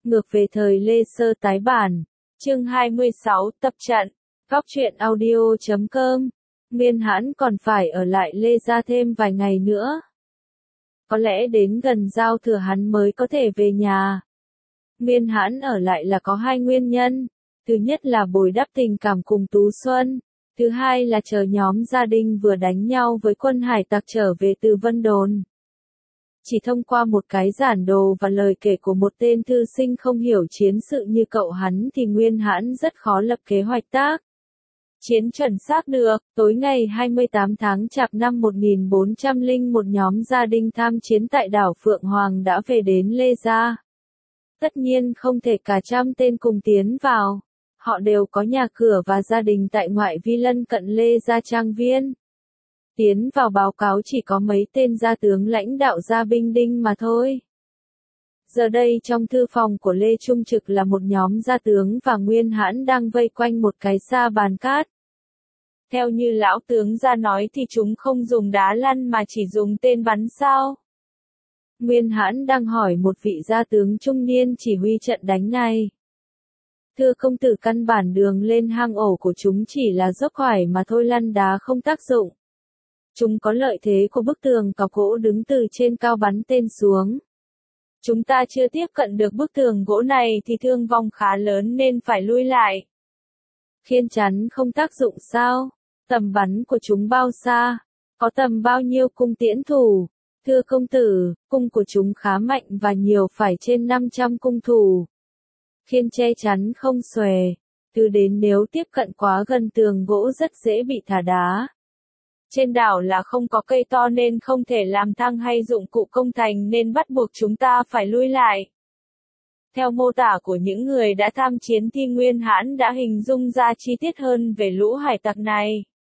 Ngược về thời Lê Sơ tái bản. Chương 26 tập trận. Góc truyện audio.com. Nguyên Hãn còn phải ở lại Lê Gia thêm vài ngày nữa. Có lẽ đến gần giao thừa hắn mới có thể về nhà. Nguyên Hãn ở lại là có hai nguyên nhân. Thứ nhất là bồi đắp tình cảm cùng Tú Xuân. Thứ hai là chờ nhóm gia đình vừa đánh nhau với quân hải tặc trở về từ Vân Đồn. Chỉ thông qua một cái giản đồ và lời kể của một tên thư sinh không hiểu chiến sự như cậu hắn thì Nguyên Hãn rất khó lập kế hoạch tác chiến chuẩn xác được. Tối ngày 28 tháng Chạp năm 1401 nhóm gia đình tham chiến tại đảo Phượng Hoàng đã về đến Lê Gia. Tất nhiên không thể cả trăm tên cùng tiến vào. Họ đều có nhà cửa và gia đình tại ngoại vi lân cận Lê Gia Trang Viên. Tiến vào báo cáo chỉ có mấy tên gia tướng lãnh đạo gia binh đinh mà thôi. Giờ đây trong thư phòng của Lê Trung Trực là một nhóm gia tướng và Nguyên Hãn đang vây quanh một cái sa bàn cát. Theo như lão tướng gia nói thì chúng không dùng đá lăn mà chỉ dùng tên bắn sao? Nguyên Hãn đang hỏi một vị gia tướng trung niên chỉ huy trận đánh này. Thưa công tử, căn bản đường lên hang ổ của chúng chỉ là dốc khoải mà thôi, lăn đá không tác dụng. Chúng có lợi thế của bức tường cọc gỗ đứng từ trên cao bắn tên xuống. Chúng ta chưa tiếp cận được bức tường gỗ này thì thương vong khá lớn nên phải lui lại. Khiên chắn không tác dụng sao? Tầm bắn của chúng bao xa? Có tầm bao nhiêu cung tiễn thủ? Thưa công tử, cung của chúng khá mạnh và nhiều, phải trên 500 cung thủ. Khiên che chắn không xòe. Từ đến nếu tiếp cận quá gần tường gỗ rất dễ bị thả đá. Trên đảo là không có cây to nên không thể làm thang hay dụng cụ công thành nên bắt buộc chúng ta phải lui lại. Theo mô tả của những người đã tham chiến thì Nguyên Hãn đã hình dung ra chi tiết hơn về lũ hải tặc này.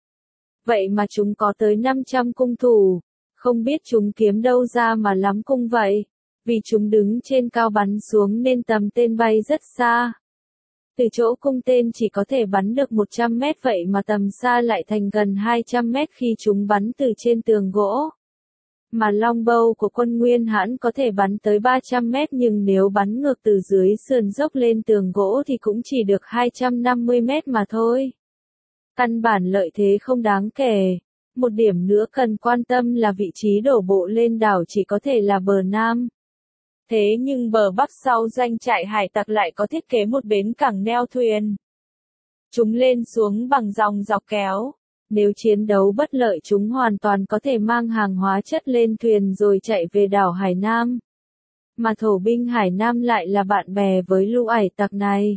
Vậy mà chúng có tới 500 cung thủ, không biết chúng kiếm đâu ra mà lắm cung vậy, vì chúng đứng trên cao bắn xuống nên tầm tên bay rất xa. Từ chỗ cung tên chỉ có thể bắn được 100 mét vậy mà tầm xa lại thành gần 200 mét khi chúng bắn từ trên tường gỗ. Mà longbow của quân Nguyên Hãn có thể bắn tới 300 mét nhưng nếu bắn ngược từ dưới sườn dốc lên tường gỗ thì cũng chỉ được 250 mét mà thôi. Căn bản lợi thế không đáng kể. Một điểm nữa cần quan tâm là vị trí đổ bộ lên đảo chỉ có thể là bờ Nam. Thế nhưng bờ Bắc sau doanh trại hải tặc lại có thiết kế một bến cảng neo thuyền. Chúng lên xuống bằng dòng dọc kéo. Nếu chiến đấu bất lợi chúng hoàn toàn có thể mang hàng hóa chất lên thuyền rồi chạy về đảo Hải Nam. Mà thổ binh Hải Nam lại là bạn bè với lũ hải tặc này.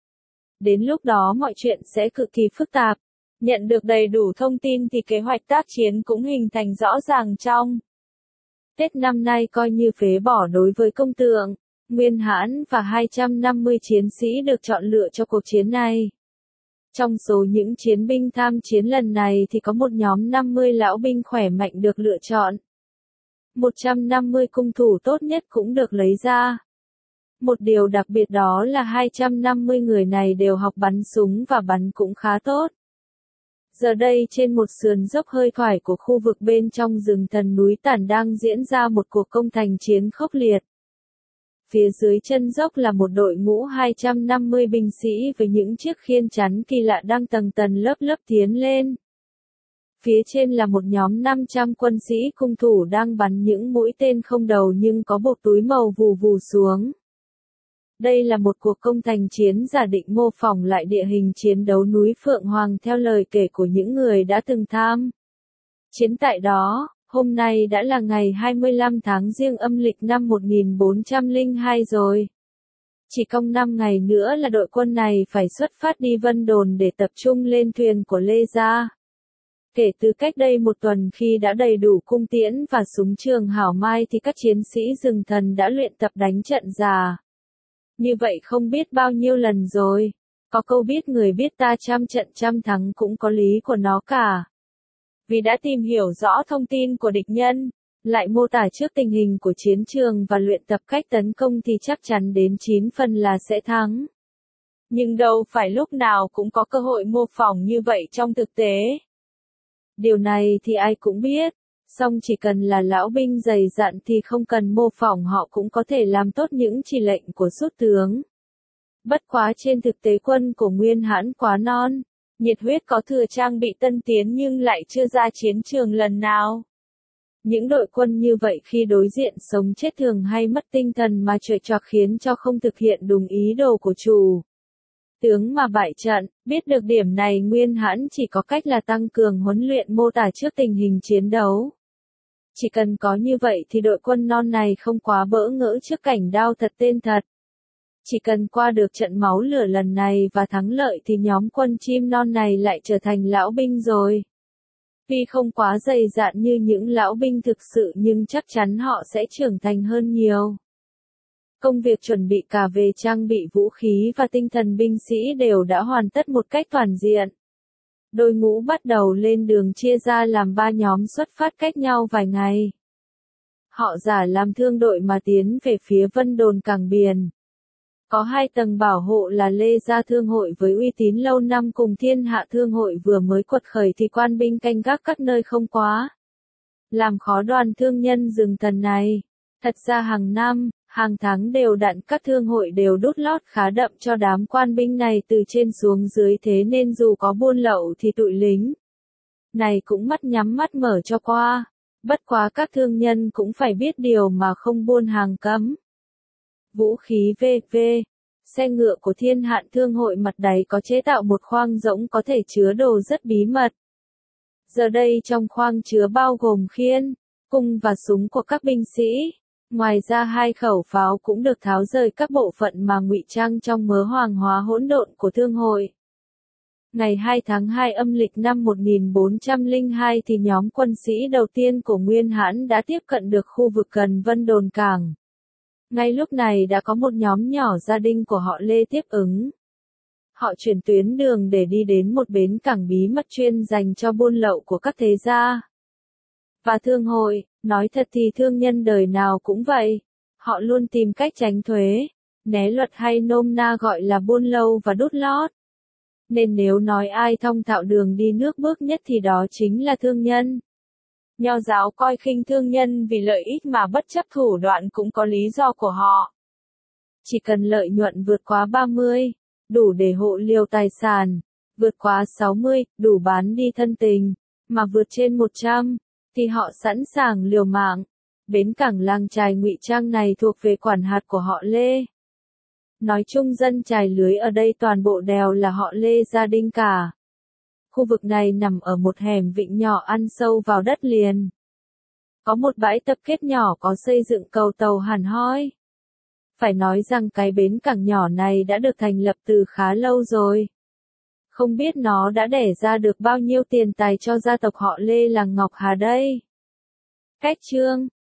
Đến lúc đó mọi chuyện sẽ cực kỳ phức tạp. Nhận được đầy đủ thông tin thì kế hoạch tác chiến cũng hình thành rõ ràng trong. Tết năm nay coi như phế bỏ đối với công tượng. Nguyên Hãn và 250 chiến sĩ được chọn lựa cho cuộc chiến này. Trong số những chiến binh tham chiến lần này thì có một nhóm 50 lão binh khỏe mạnh được lựa chọn. 150 cung thủ tốt nhất cũng được lấy ra. Một điều đặc biệt đó là 250 người này đều học bắn súng và bắn cũng khá tốt. Giờ đây trên một sườn dốc hơi thoải của khu vực bên trong rừng thần núi Tản đang diễn ra một cuộc công thành chiến khốc liệt. Phía dưới chân dốc là một đội ngũ 250 binh sĩ với những chiếc khiên chắn kỳ lạ đang tầng tầng lớp lớp tiến lên. Phía trên là một nhóm 500 quân sĩ cung thủ đang bắn những mũi tên không đầu nhưng có bộ túi màu vù vù xuống. Đây là một cuộc công thành chiến giả định mô phỏng lại địa hình chiến đấu núi Phượng Hoàng theo lời kể của những người đã từng tham chiến tại đó. Hôm nay đã là ngày 25 tháng Giêng âm lịch năm 1402 rồi. Chỉ còn 5 ngày nữa là đội quân này phải xuất phát đi Vân Đồn để tập trung lên thuyền của Lê Gia. Kể từ cách đây một tuần khi đã đầy đủ cung tiễn và súng trường hảo mai thì các chiến sĩ rừng thần đã luyện tập đánh trận giả. Như vậy không biết bao nhiêu lần rồi. Có câu biết người biết ta trăm trận trăm thắng cũng có lý của nó cả. Vì đã tìm hiểu rõ thông tin của địch nhân, lại mô tả trước tình hình của chiến trường và luyện tập cách tấn công thì chắc chắn đến 9 phần là sẽ thắng. Nhưng đâu phải lúc nào cũng có cơ hội mô phỏng như vậy trong thực tế. Điều này thì ai cũng biết. Song chỉ cần là lão binh dày dặn thì không cần mô phỏng họ cũng có thể làm tốt những chỉ lệnh của sút tướng. Bất quá trên thực tế quân của Nguyên Hãn quá non, nhiệt huyết có thừa trang bị tân tiến nhưng lại chưa ra chiến trường lần nào. Những đội quân như vậy khi đối diện sống chết thường hay mất tinh thần mà trợi choạc khiến cho không thực hiện đúng ý đồ của chủ tướng mà bại trận. Biết được điểm này Nguyên Hãn chỉ có cách là tăng cường huấn luyện mô tả trước tình hình chiến đấu. Chỉ cần có như vậy thì đội quân non này không quá bỡ ngỡ trước cảnh đao thật tên thật. Chỉ cần qua được trận máu lửa lần này và thắng lợi thì nhóm quân chim non này lại trở thành lão binh rồi. Tuy không quá dày dạn như những lão binh thực sự nhưng chắc chắn họ sẽ trưởng thành hơn nhiều. Công việc chuẩn bị cả về trang bị vũ khí và tinh thần binh sĩ đều đã hoàn tất một cách toàn diện. Đội ngũ bắt đầu lên đường chia ra làm 3 nhóm xuất phát cách nhau vài ngày. Họ giả làm thương đội mà tiến về phía Vân Đồn Cảng Biển. Có 2 tầng bảo hộ là Lê Gia Thương hội với uy tín lâu năm cùng Thiên Hạ Thương hội vừa mới quật khởi thì quan binh canh gác các nơi không quá làm khó đoàn thương nhân rừng tần này. Thật ra hàng năm, hàng tháng đều đặn các thương hội đều đút lót khá đậm cho đám quan binh này từ trên xuống dưới, thế nên dù có buôn lậu thì tụi lính này cũng mắt nhắm mắt mở cho qua. Bất quá các thương nhân cũng phải biết điều mà không buôn hàng cấm. Vũ khí v.v. Xe ngựa của Thiên Hạn Thương hội mặt đáy có chế tạo một khoang rỗng có thể chứa đồ rất bí mật. Giờ đây trong khoang chứa bao gồm khiên, cung và súng của các binh sĩ. Ngoài ra 2 khẩu pháo cũng được tháo rời các bộ phận mà ngụy trang trong mớ hoàng hóa hỗn độn của thương hội. Ngày 2 tháng 2 âm lịch năm 1402 thì nhóm quân sĩ đầu tiên của Nguyên Hãn đã tiếp cận được khu vực gần Vân Đồn Cảng. Ngay lúc này đã có một nhóm nhỏ gia đình của họ Lê tiếp ứng. Họ chuyển tuyến đường để đi đến một bến cảng bí mật chuyên dành cho buôn lậu của các thế gia và thương hội. Nói thật thì thương nhân đời nào cũng vậy. Họ luôn tìm cách tránh thuế, né luật hay nôm na gọi là buôn lậu và đút lót. Nên nếu nói ai thông thạo đường đi nước bước nhất thì đó chính là thương nhân. Nho giáo coi khinh thương nhân vì lợi ích mà bất chấp thủ đoạn cũng có lý do của họ. Chỉ cần lợi nhuận vượt quá 30, đủ để hộ liều tài sản, vượt quá 60, đủ bán đi thân tình, mà vượt trên 100, thì họ sẵn sàng liều mạng. Bến cảng Làng Chài Ngụy Trang này thuộc về quản hạt của họ Lê. Nói chung dân chài lưới ở đây toàn bộ đều là họ Lê gia đình cả. Khu vực này nằm ở một hẻm vịnh nhỏ ăn sâu vào đất liền. Có một bãi tập kết nhỏ có xây dựng cầu tàu hẳn hoi. Phải nói rằng cái bến cảng nhỏ này đã được thành lập từ khá lâu rồi. Không biết nó đã đẻ ra được bao nhiêu tiền tài cho gia tộc họ Lê làng Ngọc Hà đây. Cách chương